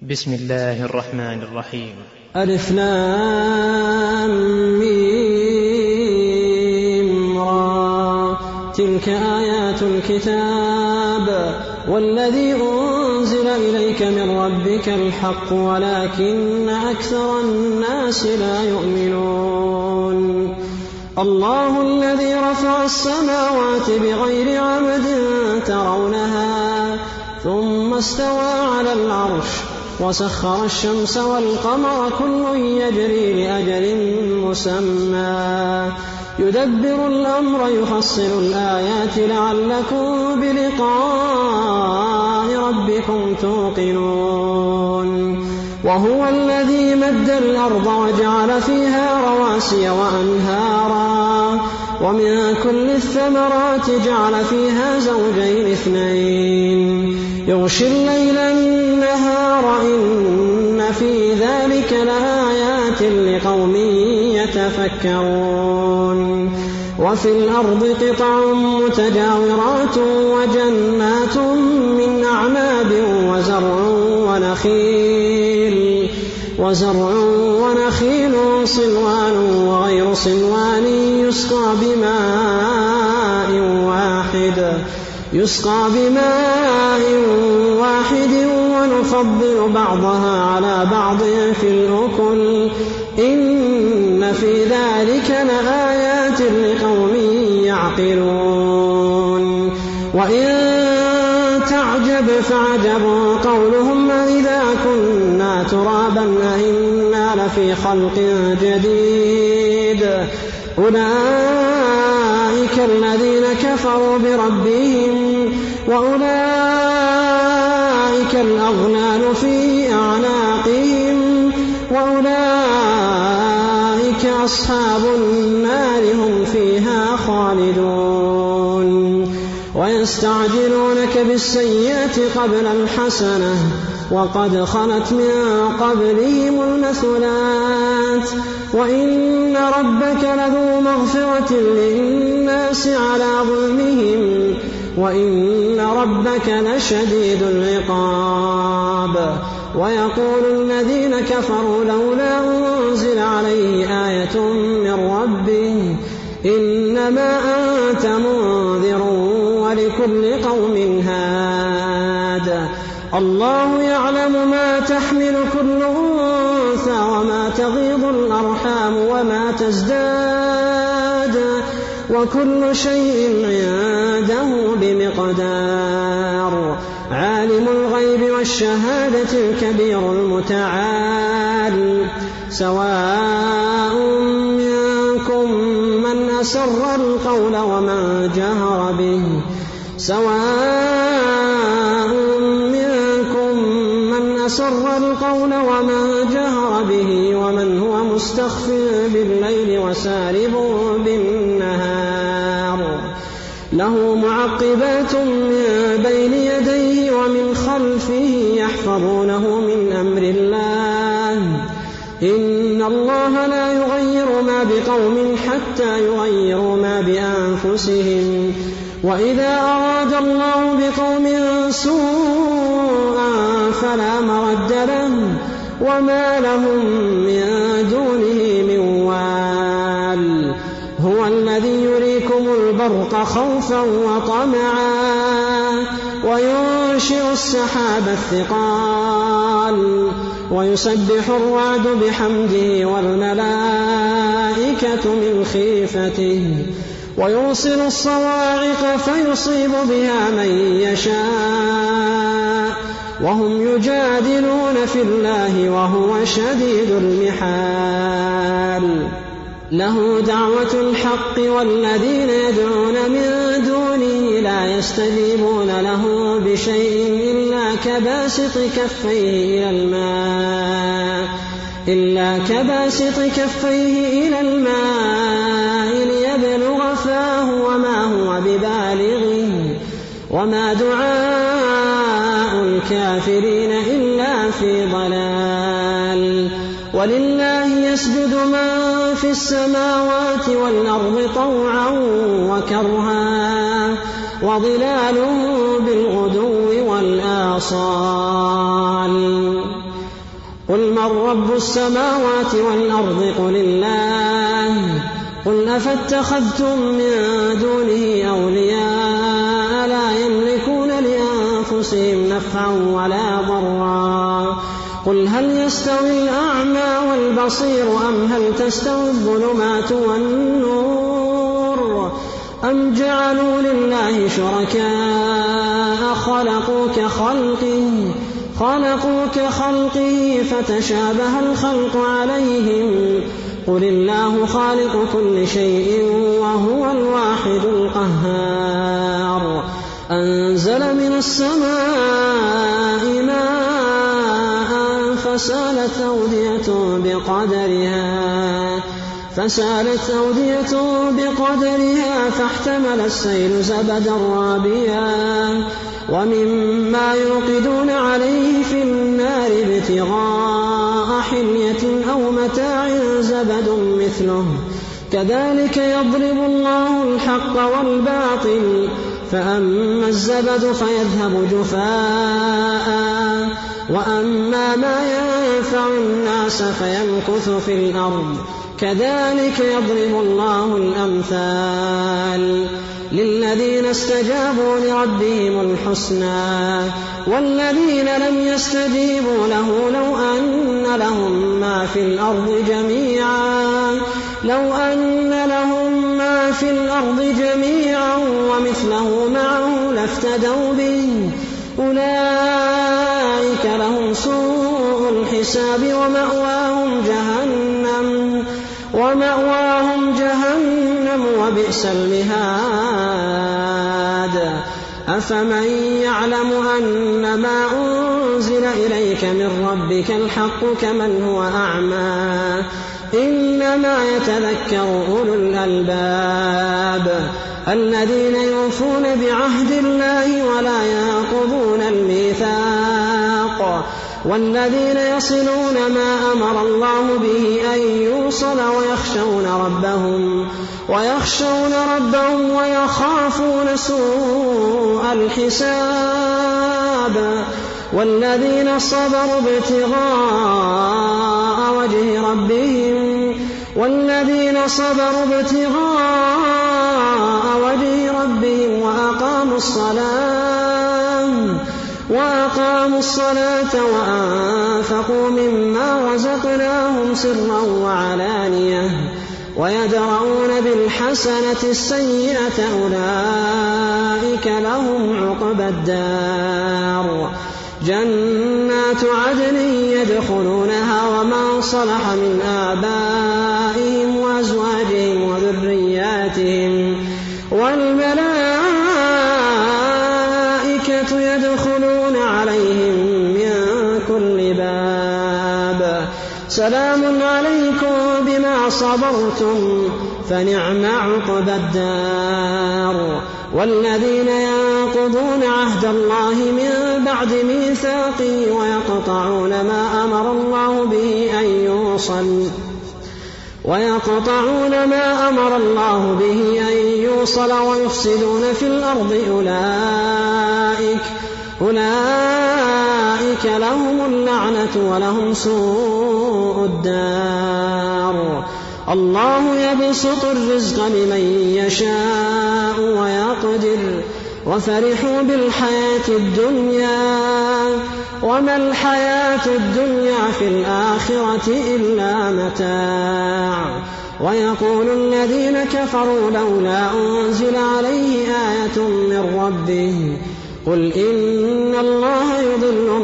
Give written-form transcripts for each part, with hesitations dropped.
بسم الله الرحمن الرحيم. ألف لام ميم را تلك آيات الكتاب والذي أنزل إليك من ربك الحق ولكن أكثر الناس لا يؤمنون. الله الذي رفع السماوات بغير عمد ترونها ثم استوى على العرش وسخر الشمس والقمر كل يجري لأجل مسمى يدبر الأمر يفصل الآيات لعلكم بلقاء ربكم توقنون. وهو الذي مد الأرض وجعل فيها رواسي وأنهارا ومن كل الثمرات جعل فيها زوجين اثنين يغشي الليل النهار إن في ذلك لآيات لقوم يتفكرون. وفي الأرض قطع متجاورات وجنات من أعناب وزرع ونخيل صنوان وغير صنوان يسقى بماء واحد ونفضل بعضها على بعض في الأكل إن في ذلك لآيات لقوم يعقلون. وإن تعجب فعجب قولهم إذا كنا ترابا أئنا لفي خلق جديد أولئك الذين كفروا بربهم وأولئك الأغلال في أعناقهم وأولئك أصحاب النار هم فيها خالدون. ويستعجلونك بالسيئة قبل الحسنة وقد خلت من قبلهم المثلات وإن ربك لذو مغفرة للناس على ظلمهم وإن ربك لشديد العقاب. ويقول الذين كفروا لولا أنزل عليه آية من ربه إنما أنت منذر ولكل قوم هاد. الله يعلم ما تحمل كل أنثى وما تغيض الأرحام وما تزداد وكل شيء عنده بمقدار. عالم الغيب والشهادة الكبير المتعال سواء منكم من أسر القول ومن جهر به ومن هو مستخف بالليل وسارب بالنهار. له معقبات من بين يديه ومن خلفه يحفظونه من أمر الله إن الله لا يغير ما بقوم حتى يغيروا ما بأنفسهم وإذا أراد الله بقوم سوءا فلا مرد له وما لهم من دونه من وال. هو الذي يريكم البرق خوفا وطمعا وينشئ السحاب الثقال ويسبح الرعد بحمده والملائكة من خيفته ويرسل الصواعق فيصيب بها من يشاء وهم يجادلون في الله وهو شديد المحال. له دعوة الحق والذين يدعون من دونه لا يستجيبون له بشيء إلا كباسط كفيه إلى الماء ليبلغ فاه وما هو ببالغه وما دعاء الكافرين إلا في ضلال. ولله يسجد من في السماوات والأرض طوعا وكرها وظلالهم بالغدو والآصال قل من رب السماوات والأرض قل الله قل أفاتخذتم من دونه أولياء لا يملكون لأنفسهم نفعا ولا ضرا قل هل يستوي الأعمى والبصير أم هل تستوي الظلمات والنور أم جعلوا لله شركاء خلقوا كخلقه فتشابه الخلق عليهم قل الله خالق كل شيء وهو الواحد القهار أنزل من السماء ماء فسالت أودية بقدرها فاحتمل السيل زبدا رابيا ومما يوقدون عليه في النار ابتغاء حلية أو متاع زبد مثله كذلك يضرب الله الحق والباطل فأما الزبد فيذهب جفاء وأما ما ينفع الناس فيمكث في الأرض كذلك يضرب الله الأمثال للذين استجابوا لربهم الحسنى والذين لم يستجيبوا له لو أن لهم ما في الأرض جميعا ومثله معه لافتدوا به أولئك لهم سوء الحساب ومأواهم جهنم وبئس المهاد أفمن يعلم أن ما أنزل إليك من ربك الحق كمن هو أعمى إنما يتذكر أولو الألباب الذين يوفون بعهد الله ولا ينقضون الميثاق والذين يصلون ما أمر الله به أن يوصل ويخشون ربهم ويخافون سوء الحساب والذين صبروا ابتغاء وجه ربهم وأقاموا الصلاة وأنفقوا مما رزقناهم سرا وعلانية ويدرؤون بالحسنة السيئة أولئك لهم عقبى الدار جنات عدن يدخلونها ومن صلح من آبائهم وأزواجهم وذرياتهم والملائكة يدخلون عليهم من كل باب سلام عليكم بما صبرتم فنعم عقبى الدار والذين ينقضون عهد الله من بعد ميثاقه ويقطعون ما أمر الله به أن يوصل ويفسدون في الأرض أولئك لهم اللعنة ولهم سوء الدار الله يبسط الرزق لمن يشاء ويقدر وفرحوا بالحياة الدنيا وما الحياة الدنيا في الآخرة إلا متاع ويقول الذين كفروا لولا أنزل عليه آية من ربه قل إن الله يضل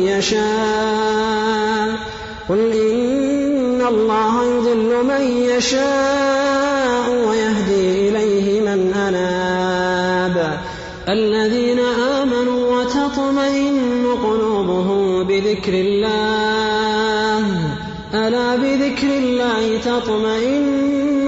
من يشاء ويهدي إليه من أناب الذين آمنوا وتطمئن قلوبهم بذكر الله ألا بذكر الله تطمئن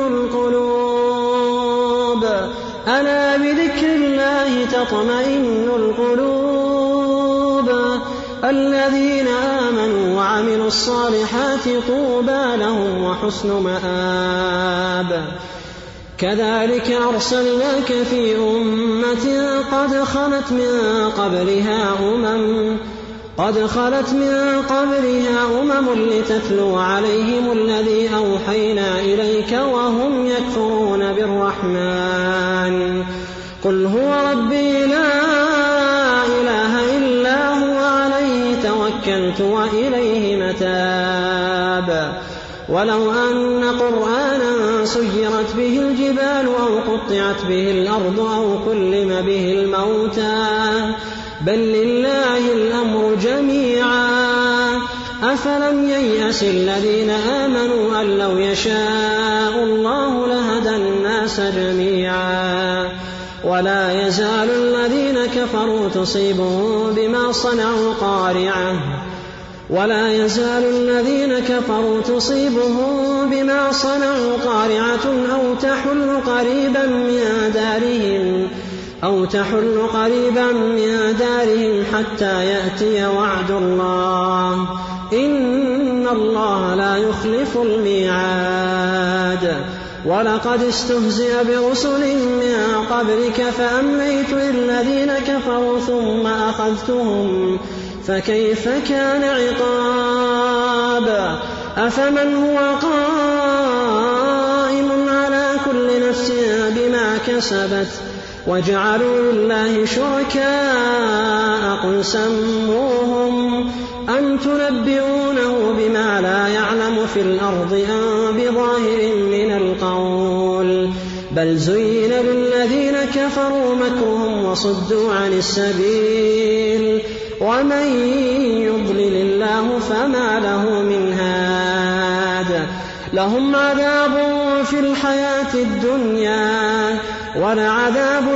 القلوب الذين آمنوا وعملوا الصالحات طوبى لهم وحسن مآب كذلك أرسلناك في أمة قد خلت من قبلها قد خلت من قبلها لتتلو عليهم الذي أوحينا إليك وهم يكفرون بالرحمن قل هو ربي لا إله إلا هو عليه توكلت وإليه متاب ولو أن قرآنا سيرت به الجبال أو قطعت به الأرض أو كلم به الموتى بل لله الأمر جميعا أفلم ييأس الذين آمنوا أن لو يشاء الله لهدى الناس جميعا ولا يزال الذين كفروا تصيبهم بما صنعوا قارعة أو تحل قريبا من دارهم حتى يأتي وعد الله إن الله لا يخلف الميعاد ولقد استهزئ برسل من قبلك فأمليت للذين كفروا ثم أخذتهم فكيف كان عقاب أفمن هو قائم على كل نفس بما كسبت وجعلوا لله شركاء قل سموهم أم تنبئونه بما لا يعلم في الأرض أم بظاهر من القول بل زين للذين كفروا مكرهم وصدوا عن السبيل ومن يضلل الله فما له من هاد لهم عذاب في الحياة الدنيا ولعذاب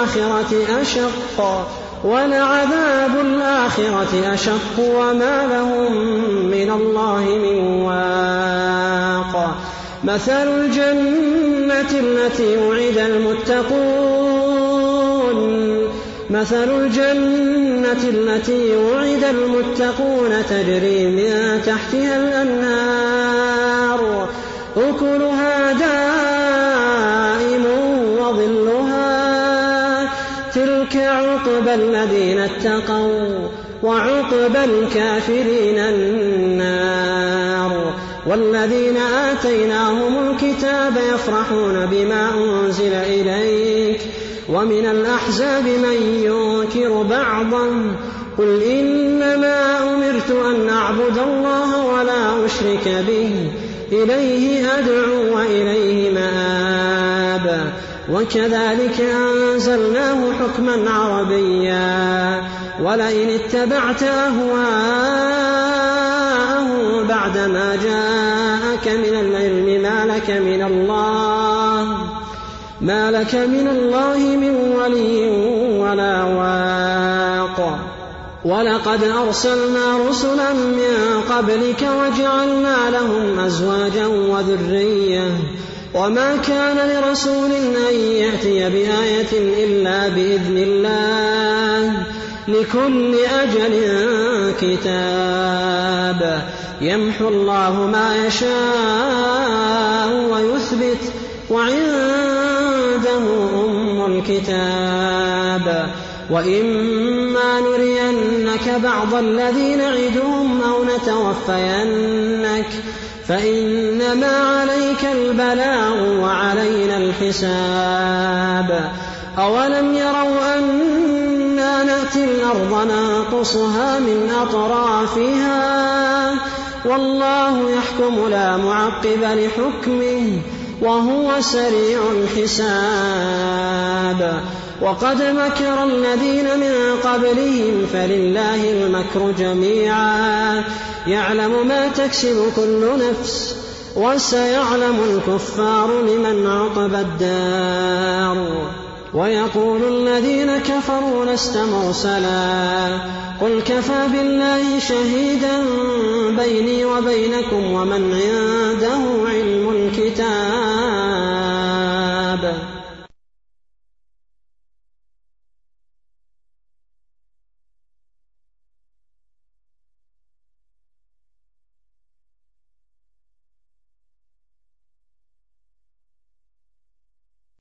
الآخرة أشق وما لهم من الله من واق مثل الجنة التي وعد المتقون تجري من تحتها الأنهار أكلها دائم وظلها تلك عقبى الذين اتقوا وعقبى الكافرين النار والذين آتيناهم الكتاب يفرحون بما أنزل إليك ومن الأحزاب من ينكر بعضا قل إنما أمرت أن أعبد الله ولا أشرك به إليه أدعو وإليه مآب وكذلك أنزلناه حكما عربيا ولئن اتبعت أهواءهم بعدما جاءك من العلم ما لك من الله من ولي ولا واق ولقد أرسلنا رسلا من قبلك وجعلنا لهم أزواجا وذرية وما كان لرسول أن يأتي بآية إلا بإذن الله لكل أجل كتاب يمحو الله ما يشاء ويثبت وعنده أم الكتاب وإما نرينك بعض الذي نعدهم أو نتوفينك فإنما عليك البلاغ وعلينا الحساب أولم يروا أنا نأتي الأرض ننقصها من أطرافها والله يحكم لا معقب لحكمه وهو سريع الحساب وقد مكر الذين من قبلهم فلله المكر جميعا يعلم ما تكسب كل نفس وسيعلم الكفار لمن عقبى الدار ويقول الذين كفروا لست مرسلا قل كفى بالله شهيدا بيني وبينكم ومن عنده علم الكتاب